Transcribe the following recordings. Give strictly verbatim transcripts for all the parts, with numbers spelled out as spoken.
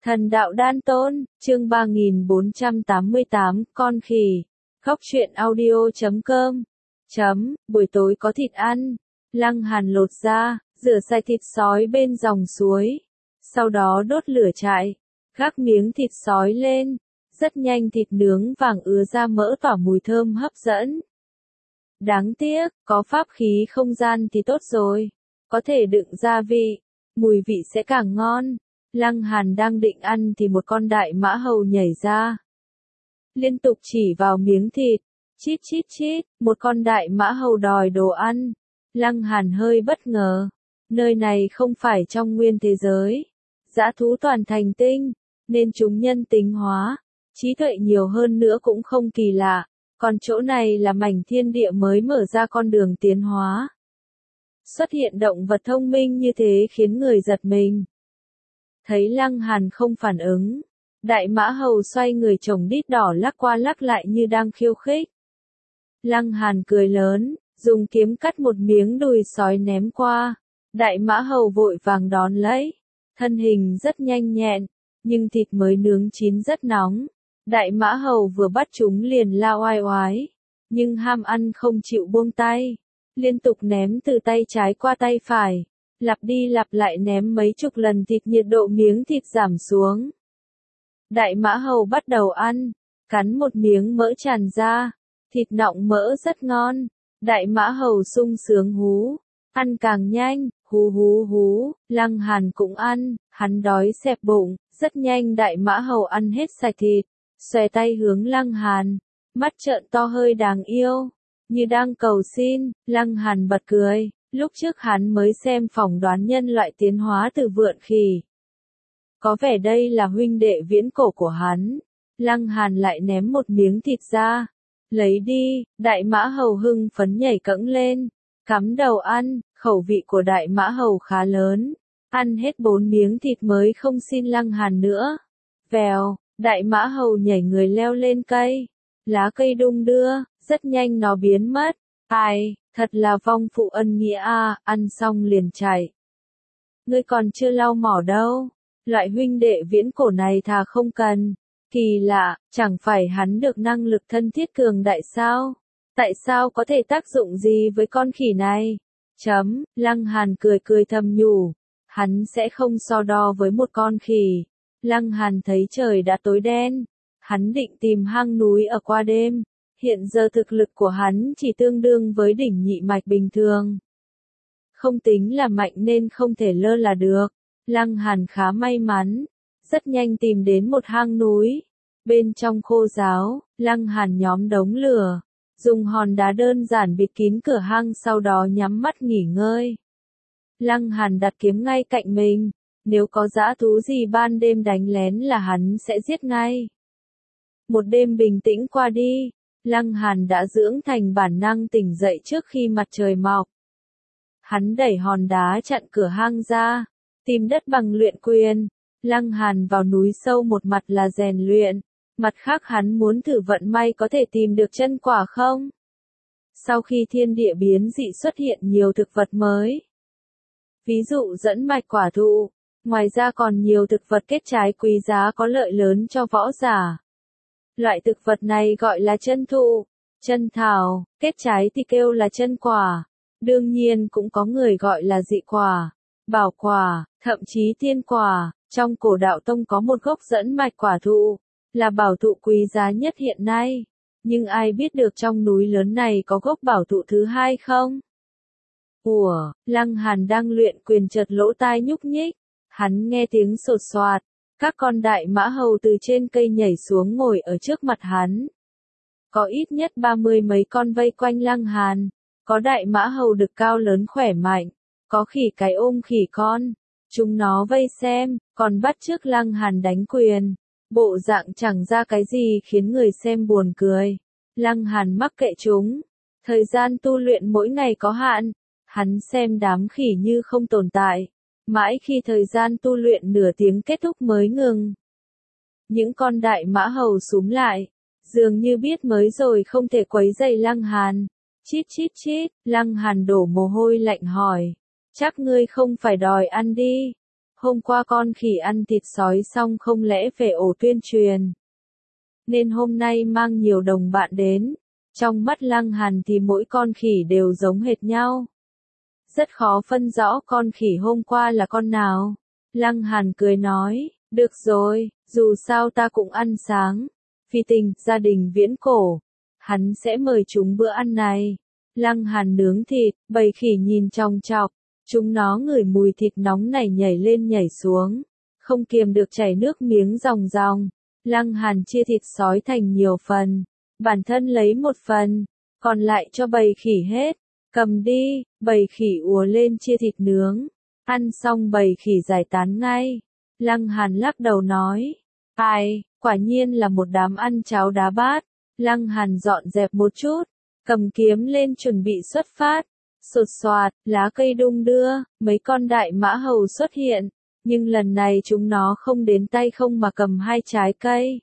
Thần đạo đan tôn, chương ba nghìn bốn trăm tám mươi tám, con khỉ. Góc truyện audio chấm com. Chấm, buổi tối có thịt ăn. Lăng Hàn lột ra, rửa sạch thịt sói bên dòng suối. Sau đó đốt lửa trại, gác miếng thịt sói lên. Rất nhanh thịt nướng vàng ứa ra mỡ tỏa mùi thơm hấp dẫn. Đáng tiếc, có pháp khí không gian thì tốt rồi. Có thể đựng gia vị, mùi vị sẽ càng ngon. Lăng Hàn đang định ăn thì một con đại mã hầu nhảy ra. Liên tục chỉ vào miếng thịt. Chít chít chít, một con đại mã hầu đòi đồ ăn. Lăng Hàn hơi bất ngờ. Nơi này không phải trong nguyên thế giới. Dã thú toàn thành tinh, nên chúng nhân tính hóa. Trí tuệ nhiều hơn nữa cũng không kỳ lạ. Còn chỗ này là mảnh thiên địa mới mở ra con đường tiến hóa. Xuất hiện động vật thông minh như thế khiến người giật mình. Thấy Lăng Hàn không phản ứng, đại mã hầu xoay người trồng đít đỏ lắc qua lắc lại như đang khiêu khích. Lăng Hàn cười lớn, dùng kiếm cắt một miếng đùi sói ném qua. Đại mã hầu vội vàng đón lấy. Thân hình rất nhanh nhẹn, nhưng thịt mới nướng chín rất nóng. Đại mã hầu vừa bắt chúng liền lao oai oái, nhưng ham ăn không chịu buông tay. Liên tục ném từ tay trái qua tay phải. Lặp đi lặp lại ném mấy chục lần thịt nhiệt độ miếng thịt giảm xuống. Đại mã hầu bắt đầu ăn, cắn một miếng mỡ tràn ra, thịt nọng mỡ rất ngon. Đại mã hầu sung sướng hú, ăn càng nhanh, hú hú hú. Lăng Hàn cũng ăn, hắn đói xẹp bụng, rất nhanh đại mã hầu ăn hết sạch thịt, xòe tay hướng Lăng Hàn, mắt trợn to hơi đáng yêu, như đang cầu xin. Lăng Hàn bật cười. Lúc trước hắn mới xem phỏng đoán nhân loại tiến hóa từ vượn khỉ. Có vẻ đây là huynh đệ viễn cổ của hắn. Lăng Hàn lại ném một miếng thịt ra. Lấy đi, đại mã hầu hưng phấn nhảy cẫng lên. Cắm đầu ăn, khẩu vị của đại mã hầu khá lớn. Ăn hết bốn miếng thịt mới không xin Lăng Hàn nữa. Vèo, đại mã hầu nhảy người leo lên cây. Lá cây đung đưa, rất nhanh nó biến mất. Ai, thật là vong phụ ân nghĩa a, ăn xong liền chạy. Ngươi còn chưa lau mỏ đâu. Loại huynh đệ viễn cổ này thà không cần. Kỳ lạ, chẳng phải hắn được năng lực thân thiết cường đại sao? Tại sao có thể tác dụng gì với con khỉ này? Chấm, Lăng Hàn cười cười thầm nhủ. Hắn sẽ không so đo với một con khỉ. Lăng Hàn thấy trời đã tối đen. Hắn định tìm hang núi ở qua đêm. Hiện giờ thực lực của hắn chỉ tương đương với đỉnh nhị mạch bình thường. Không tính là mạnh nên không thể lơ là được. Lăng Hàn khá may mắn. Rất nhanh tìm đến một hang núi. Bên trong khô ráo, Lăng Hàn nhóm đống lửa. Dùng hòn đá đơn giản bịt kín cửa hang sau đó nhắm mắt nghỉ ngơi. Lăng Hàn đặt kiếm ngay cạnh mình. Nếu có dã thú gì ban đêm đánh lén là hắn sẽ giết ngay. Một đêm bình tĩnh qua đi. Lăng Hàn đã dưỡng thành bản năng tỉnh dậy trước khi mặt trời mọc. Hắn đẩy hòn đá chặn cửa hang ra, tìm đất bằng luyện quyền. Lăng Hàn vào núi sâu một mặt là rèn luyện, mặt khác hắn muốn thử vận may có thể tìm được chân quả không. Sau khi thiên địa biến dị xuất hiện nhiều thực vật mới. Ví dụ dẫn mạch quả thụ, ngoài ra còn nhiều thực vật kết trái quý giá có lợi lớn cho võ giả. Loại thực vật này gọi là chân thụ, chân thảo, kết trái thì kêu là chân quả. Đương nhiên cũng có người gọi là dị quả, bảo quả, thậm chí tiên quả. Trong cổ đạo tông có một gốc dẫn mạch quả thụ, là bảo thụ quý giá nhất hiện nay. Nhưng ai biết được trong núi lớn này có gốc bảo thụ thứ hai không? Ủa, Lăng Hàn đang luyện quyền chợt lỗ tai nhúc nhích. Hắn nghe tiếng sột soạt. Các con đại mã hầu từ trên cây nhảy xuống ngồi ở trước mặt hắn. Có ít nhất ba mươi mấy con vây quanh Lăng Hàn. Có đại mã hầu đực cao lớn khỏe mạnh. Có khỉ cái ôm khỉ con. Chúng nó vây xem, còn bắt chước Lăng Hàn đánh quyền. Bộ dạng chẳng ra cái gì khiến người xem buồn cười. Lăng Hàn mắc kệ chúng. Thời gian tu luyện mỗi ngày có hạn. Hắn xem đám khỉ như không tồn tại. Mãi khi thời gian tu luyện nửa tiếng kết thúc mới ngừng. Những con đại mã hầu súm lại. Dường như biết mới rồi không thể quấy rầy Lăng Hàn. Chít chít chít, Lăng Hàn đổ mồ hôi lạnh hỏi. Chắc ngươi không phải đòi ăn đi. hôm qua con khỉ ăn thịt sói xong không lẽ về ổ tuyên truyền. Nên hôm nay mang nhiều đồng bạn đến. Trong mắt Lăng Hàn thì mỗi con khỉ đều giống hệt nhau. Rất khó phân rõ con khỉ hôm qua là con nào. Lăng Hàn cười nói, được rồi, dù sao ta cũng ăn sáng. Phi Tình, gia đình Viễn Cổ. Hắn sẽ mời chúng bữa ăn này. Lăng Hàn nướng thịt, bầy khỉ nhìn chòng chọc. Chúng nó ngửi mùi thịt nóng này nhảy lên nhảy xuống. Không kiềm được chảy nước miếng ròng ròng. Lăng Hàn chia thịt sói thành nhiều phần. Bản thân lấy một phần. Còn lại cho bầy khỉ hết. Cầm đi, bầy khỉ ùa lên chia thịt nướng. Ăn xong bầy khỉ giải tán ngay. Lăng Hàn lắc đầu nói. Ai, quả nhiên là một đám ăn cháo đá bát. Lăng Hàn dọn dẹp một chút. Cầm kiếm lên chuẩn bị xuất phát. Sột soạt, lá cây đung đưa, mấy con đại mã hầu xuất hiện. Nhưng lần này chúng nó không đến tay không mà cầm hai trái cây.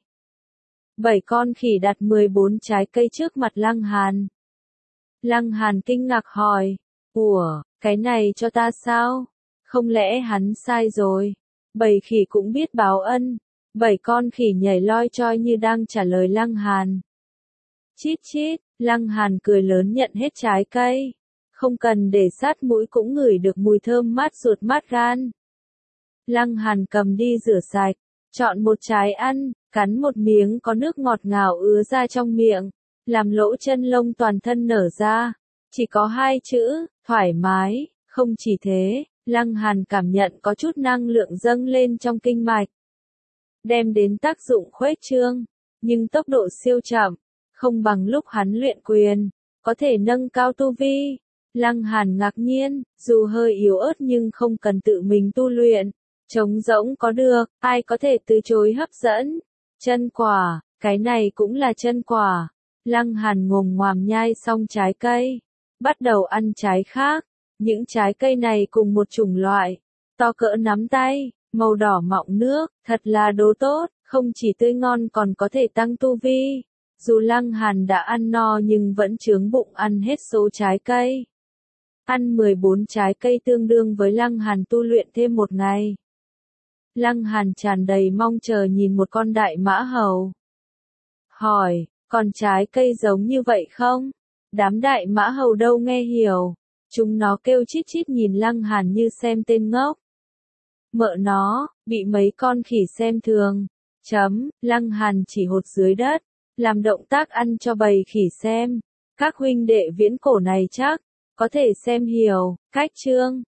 Bảy con khỉ đặt mười bốn trái cây trước mặt Lăng Hàn. Lăng Hàn kinh ngạc hỏi. Ủa, cái này cho ta sao? Không lẽ hắn sai rồi? Bảy khỉ cũng biết báo ân. Bảy con khỉ nhảy loi choi như đang trả lời Lăng Hàn. Chít chít, Lăng Hàn cười lớn nhận hết trái cây. Không cần để sát mũi cũng ngửi được mùi thơm mát ruột mát gan. Lăng Hàn cầm đi rửa sạch, chọn một trái ăn, cắn một miếng có nước ngọt ngào ứa ra trong miệng, làm lỗ chân lông toàn thân nở ra. Chỉ có hai chữ, thoải mái, không chỉ thế, Lăng Hàn cảm nhận có chút năng lượng dâng lên trong kinh mạch. Đem đến tác dụng khuếch trương, nhưng tốc độ siêu chậm, không bằng lúc hắn luyện quyền, có thể nâng cao tu vi. Lăng Hàn ngạc nhiên, dù hơi yếu ớt nhưng không cần tự mình tu luyện. Trống rỗng có được, ai có thể từ chối hấp dẫn. Chân quả, cái này cũng là chân quả. Lăng Hàn ngồm ngoàm nhai xong trái cây. Bắt đầu ăn trái khác. Những trái cây này cùng một chủng loại. To cỡ nắm tay, màu đỏ mọng nước, thật là đồ tốt, không chỉ tươi ngon còn có thể tăng tu vi. Dù Lăng Hàn đã ăn no nhưng vẫn chướng bụng ăn hết số trái cây. Ăn mười bốn trái cây tương đương với Lăng Hàn tu luyện thêm một ngày. Lăng Hàn tràn đầy mong chờ nhìn một con đại mã hầu. Hỏi, còn trái cây giống như vậy không? Đám đại mã hầu đâu nghe hiểu. Chúng nó kêu chít chít nhìn Lăng Hàn như xem tên ngốc. Mợ nó, bị mấy con khỉ xem thường. Chấm, Lăng Hàn chỉ hột dưới đất, làm động tác ăn cho bầy khỉ xem. Các huynh đệ Viễn Cổ này chắc có thể xem hiểu. Cách chương